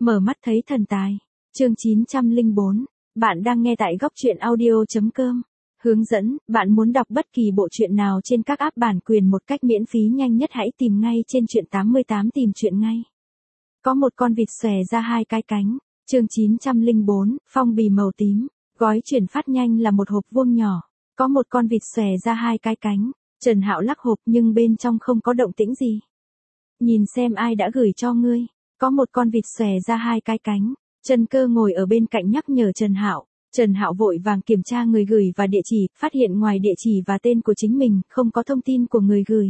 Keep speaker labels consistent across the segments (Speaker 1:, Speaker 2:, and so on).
Speaker 1: Mở mắt thấy thần tài. Chương 904. Bạn đang nghe tại góc truyện audio.com. Hướng dẫn, bạn muốn đọc bất kỳ bộ truyện nào trên các app bản quyền một cách miễn phí nhanh nhất hãy tìm ngay trên truyện 88 tìm truyện ngay. Có một con vịt xòe ra hai cái cánh. Chương 904, phong bì màu tím. Gói chuyển phát nhanh là một hộp vuông nhỏ. Có một con vịt xòe ra hai cái cánh. Trần Hạo lắc hộp nhưng bên trong không có động tĩnh gì. Nhìn xem ai đã gửi cho ngươi. Có một con vịt xòe ra hai cái cánh. Trần Cơ ngồi ở bên cạnh nhắc nhở Trần Hạo. Trần Hạo vội vàng kiểm tra người gửi và địa chỉ, phát hiện ngoài địa chỉ và tên của chính mình, không có thông tin của người gửi.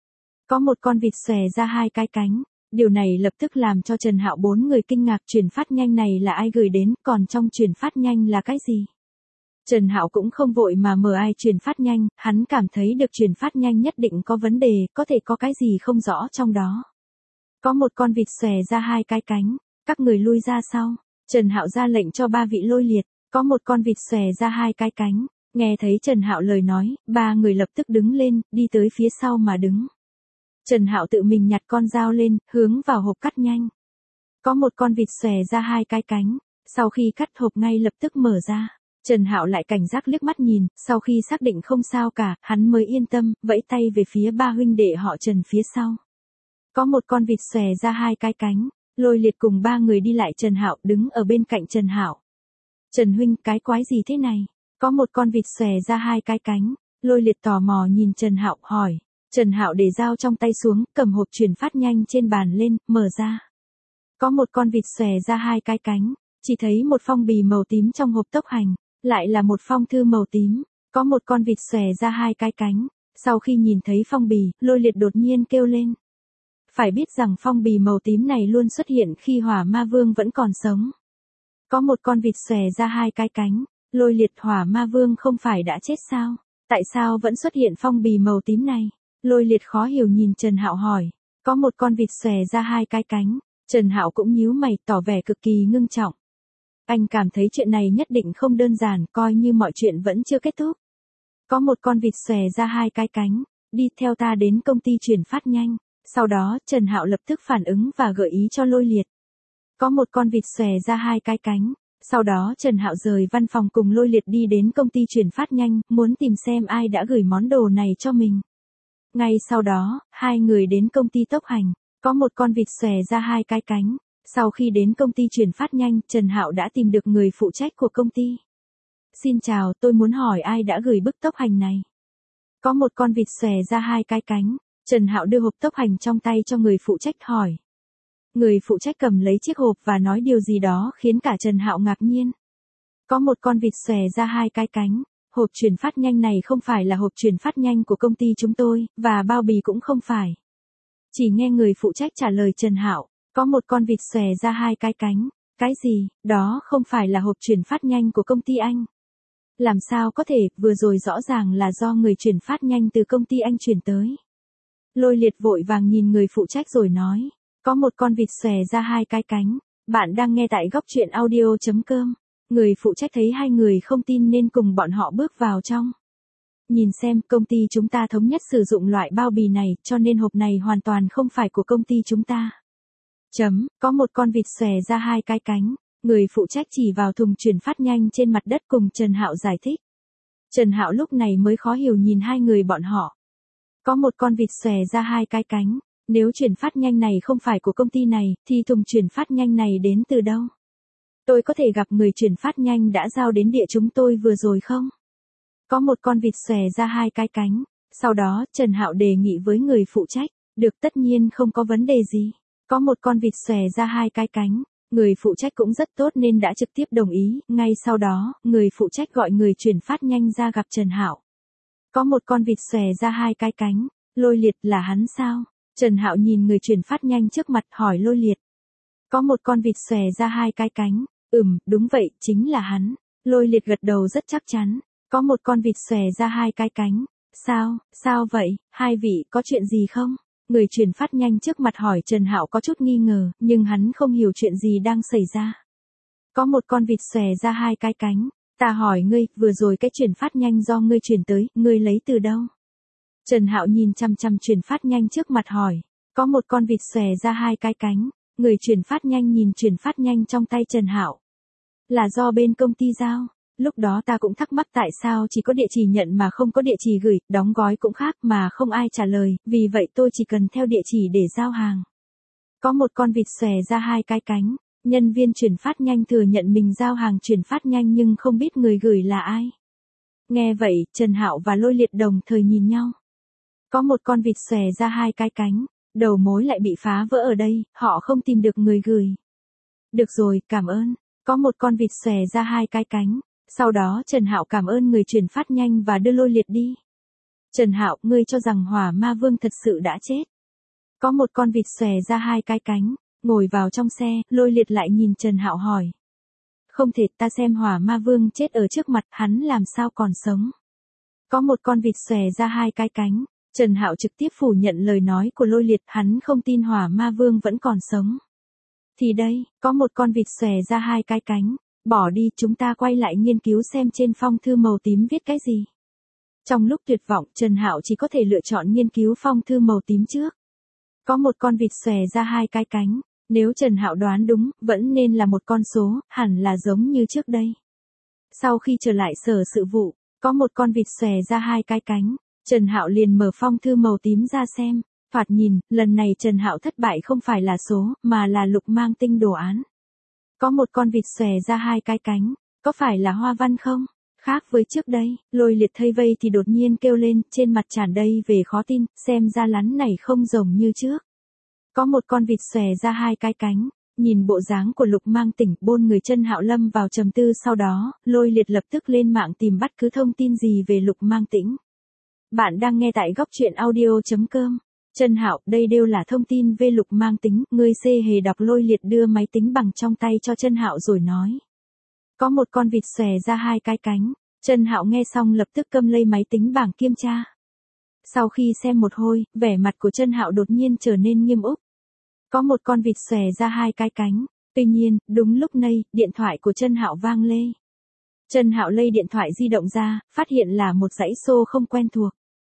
Speaker 1: Có một con vịt xòe ra hai cái cánh. Điều này lập tức làm cho Trần Hạo bốn người kinh ngạc, chuyển phát nhanh này là ai gửi đến, còn trong chuyển phát nhanh là cái gì? Trần Hạo cũng không vội mà mở ai chuyển phát nhanh, hắn cảm thấy được chuyển phát nhanh nhất định có vấn đề, có thể có cái gì không rõ trong đó. Có một con vịt xòe ra hai cái cánh, các người lui ra sau. Trần Hạo ra lệnh cho ba vị lôi liệt, có một con vịt xòe ra hai cái cánh. Nghe thấy Trần Hạo lời nói, ba người lập tức đứng lên, đi tới phía sau mà đứng. Trần Hạo tự mình nhặt con dao lên, hướng vào hộp cắt nhanh. Có một con vịt xòe ra hai cái cánh, sau khi cắt hộp ngay lập tức mở ra. Trần Hạo lại cảnh giác liếc mắt nhìn, sau khi xác định không sao cả, hắn mới yên tâm, vẫy tay về phía ba huynh đệ họ Trần phía sau. Có một con vịt xòe ra hai cái cánh, lôi liệt cùng ba người đi lại Trần Hạo đứng ở bên cạnh Trần Hạo. Trần huynh, cái quái gì thế này? Có một con vịt xòe ra hai cái cánh, lôi liệt tò mò nhìn Trần Hạo hỏi. Trần Hạo để dao trong tay xuống, cầm hộp chuyển phát nhanh trên bàn lên, mở ra. Có một con vịt xòe ra hai cái cánh, chỉ thấy một phong bì màu tím trong hộp tốc hành, lại là một phong thư màu tím. Có một con vịt xòe ra hai cái cánh, sau khi nhìn thấy phong bì, lôi liệt đột nhiên kêu lên. Phải biết rằng phong bì màu tím này luôn xuất hiện khi Hỏa Ma Vương vẫn còn sống. Có một con vịt xòe ra hai cái cánh, lôi liệt, Hỏa Ma Vương không phải đã chết sao? Tại sao vẫn xuất hiện phong bì màu tím này? Lôi liệt khó hiểu nhìn Trần Hạo hỏi. Có một con vịt xòe ra hai cái cánh. Trần Hạo cũng nhíu mày, tỏ vẻ cực kỳ ngưng trọng. Anh cảm thấy chuyện này nhất định không đơn giản, coi như mọi chuyện vẫn chưa kết thúc. Có một con vịt xòe ra hai cái cánh, đi theo ta đến công ty chuyển phát nhanh. Sau đó, Trần Hạo lập tức phản ứng và gợi ý cho lôi liệt. Có một con vịt xòe ra hai cái cánh. Sau đó Trần Hạo rời văn phòng cùng lôi liệt đi đến công ty chuyển phát nhanh, muốn tìm xem ai đã gửi món đồ này cho mình. Ngay sau đó, hai người đến công ty tốc hành, có một con vịt xòe ra hai cái cánh. Sau khi đến công ty chuyển phát nhanh, Trần Hạo đã tìm được người phụ trách của công ty. Xin chào, tôi muốn hỏi ai đã gửi bức tốc hành này. Có một con vịt xòe ra hai cái cánh. Trần Hạo đưa hộp tốc hành trong tay cho người phụ trách hỏi. Người phụ trách cầm lấy chiếc hộp và nói điều gì đó khiến cả Trần Hạo ngạc nhiên. Có một con vịt xòe ra hai cái cánh. Hộp chuyển phát nhanh này không phải là hộp chuyển phát nhanh của công ty chúng tôi, và bao bì cũng không phải. Chỉ nghe người phụ trách trả lời Trần Hạo, có một con vịt xòe ra hai cái cánh. Cái gì, đó không phải là hộp chuyển phát nhanh của công ty anh. Làm sao có thể, vừa rồi rõ ràng là do người chuyển phát nhanh từ công ty anh chuyển tới. Lôi liệt vội vàng nhìn người phụ trách rồi nói, có một con vịt xòe ra hai cái cánh. Bạn đang nghe tại góc truyện audio.com. Người phụ trách thấy hai người không tin nên cùng bọn họ bước vào trong. Nhìn xem, công ty chúng ta thống nhất sử dụng loại bao bì này, cho nên hộp này hoàn toàn không phải của công ty chúng ta. Có một con vịt xòe ra hai cái cánh. Người phụ trách chỉ vào thùng chuyển phát nhanh trên mặt đất cùng Trần Hạo giải thích. Trần Hạo lúc này mới khó hiểu nhìn hai người bọn họ. Có một con vịt xòe ra hai cái cánh. Nếu chuyển phát nhanh này không phải của công ty này, thì thùng chuyển phát nhanh này đến từ đâu? Tôi có thể gặp người chuyển phát nhanh đã giao đến địa chúng tôi vừa rồi không? Có một con vịt xòe ra hai cái cánh. Sau đó, Trần Hạo đề nghị với người phụ trách. Được, tất nhiên không có vấn đề gì. Có một con vịt xòe ra hai cái cánh. Người phụ trách cũng rất tốt nên đã trực tiếp đồng ý. Ngay sau đó, người phụ trách gọi người chuyển phát nhanh ra gặp Trần Hạo. Có một con vịt xòe ra hai cái cánh. Lôi liệt, là hắn sao? Trần Hạo nhìn người chuyển phát nhanh trước mặt hỏi lôi liệt. Có một con vịt xòe ra hai cái cánh. Đúng vậy, chính là hắn. Lôi liệt gật đầu rất chắc chắn. Có một con vịt xòe ra hai cái cánh. Sao vậy, hai vị có chuyện gì không? Người chuyển phát nhanh trước mặt hỏi Trần Hạo có chút nghi ngờ, nhưng hắn không hiểu chuyện gì đang xảy ra. Có một con vịt xòe ra hai cái cánh. Ta hỏi ngươi, vừa rồi cái chuyển phát nhanh do ngươi chuyển tới, ngươi lấy từ đâu? Trần Hạo nhìn chằm chằm chuyển phát nhanh trước mặt hỏi. Có một con vịt xòe ra hai cái cánh. Người chuyển phát nhanh nhìn chuyển phát nhanh trong tay Trần Hạo. Là do bên công ty giao. Lúc đó ta cũng thắc mắc tại sao chỉ có địa chỉ nhận mà không có địa chỉ gửi, đóng gói cũng khác mà không ai trả lời, vì vậy tôi chỉ cần theo địa chỉ để giao hàng. Có một con vịt xòe ra hai cái cánh, nhân viên chuyển phát nhanh thừa nhận mình giao hàng chuyển phát nhanh nhưng không biết người gửi là ai. Nghe vậy, Trần Hạo và Lôi Liệt đồng thời nhìn nhau. Có một con vịt xòe ra hai cái cánh, đầu mối lại bị phá vỡ ở đây, họ không tìm được người gửi. Được rồi, cảm ơn. Có một con vịt xòe ra hai cái cánh. Sau đó Trần Hạo cảm ơn người chuyển phát nhanh và đưa Lôi Liệt đi. Trần Hạo, ngươi cho rằng Hỏa Ma Vương thật sự đã chết. Có một con vịt xòe ra hai cái cánh, ngồi vào trong xe, Lôi Liệt lại nhìn Trần Hạo hỏi. Không thể, ta xem Hỏa Ma Vương chết ở trước mặt, hắn làm sao còn sống. Có một con vịt xòe ra hai cái cánh, Trần Hạo trực tiếp phủ nhận lời nói của Lôi Liệt, hắn không tin Hỏa Ma Vương vẫn còn sống. Thì đây, có một con vịt xòe ra hai cái cánh. Bỏ đi, chúng ta quay lại nghiên cứu xem trên phong thư màu tím viết cái gì. Trong lúc tuyệt vọng, Trần Hạo chỉ có thể lựa chọn nghiên cứu phong thư màu tím trước. Có một con vịt xòe ra hai cái cánh, nếu Trần Hạo đoán đúng, vẫn nên là một con số, hẳn là giống như trước đây. Sau khi trở lại sở sự vụ, có một con vịt xòe ra hai cái cánh, Trần Hạo liền mở phong thư màu tím ra xem, thoạt nhìn, lần này Trần Hạo thất bại không phải là số, mà là lục mang tinh đồ án. Có một con vịt xòe ra hai cái cánh, có phải là hoa văn không? Khác với trước đây, Lôi Liệt thấy vây thì đột nhiên kêu lên, trên mặt tràn đầy về khó tin, xem ra lắn này không giống như trước. Có một con vịt xòe ra hai cái cánh, nhìn bộ dáng của lục mang tỉnh, bôn người Trần Hạo lâm vào trầm tư, sau đó, Lôi Liệt lập tức lên mạng tìm bất cứ thông tin gì về lục mang tĩnh. Bạn đang nghe tại góc truyện audio.com. Trần Hạo, đây đều là thông tin về lục mang tính, ngươi hề đọc. Lôi Liệt đưa máy tính bằng trong tay cho Trần Hạo rồi nói. Có một con vịt xòe ra hai cái cánh, Trần Hạo nghe xong lập tức cầm lấy máy tính bảng kiểm tra. Sau khi xem một hồi, vẻ mặt của Trần Hạo đột nhiên trở nên nghiêm úc. Có một con vịt xòe ra hai cái cánh, tuy nhiên, đúng lúc này, điện thoại của Trần Hạo vang lên. Trần Hạo lấy điện thoại di động ra, phát hiện là một dãy số không quen thuộc.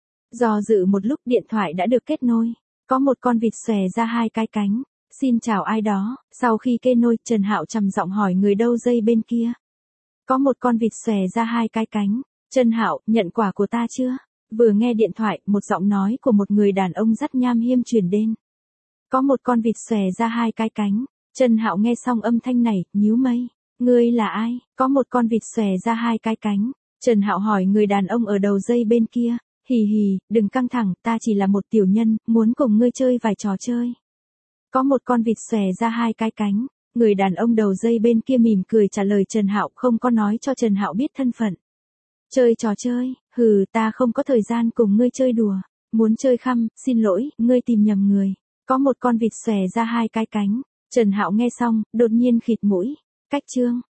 Speaker 1: Do dự một lúc điện thoại đã được kết nối, có một con vịt xòe ra hai cái cánh, xin chào ai đó, sau khi kết nối, Trần Hạo trầm giọng hỏi người đâu dây bên kia. Có một con vịt xòe ra hai cái cánh, Trần Hạo, nhận quà của ta chưa? Vừa nghe điện thoại, một giọng nói của một người đàn ông rất nham hiểm truyền đến. Có một con vịt xòe ra hai cái cánh, Trần Hạo nghe xong âm thanh này, nhíu mày, ngươi là ai? Có một con vịt xòe ra hai cái cánh, Trần Hạo hỏi người đàn ông ở đầu dây bên kia. Hì hì, đừng căng thẳng, ta chỉ là một tiểu nhân, muốn cùng ngươi chơi vài trò chơi. Có một con vịt xòe ra hai cái cánh, người đàn ông đầu dây bên kia mỉm cười trả lời Trần Hạo, không có nói cho Trần Hạo biết thân phận. Chơi trò chơi, hừ, ta không có thời gian cùng ngươi chơi đùa. Muốn chơi khăm, xin lỗi, ngươi tìm nhầm người. Có một con vịt xòe ra hai cái cánh, Trần Hạo nghe xong, đột nhiên khịt mũi. Cách chương.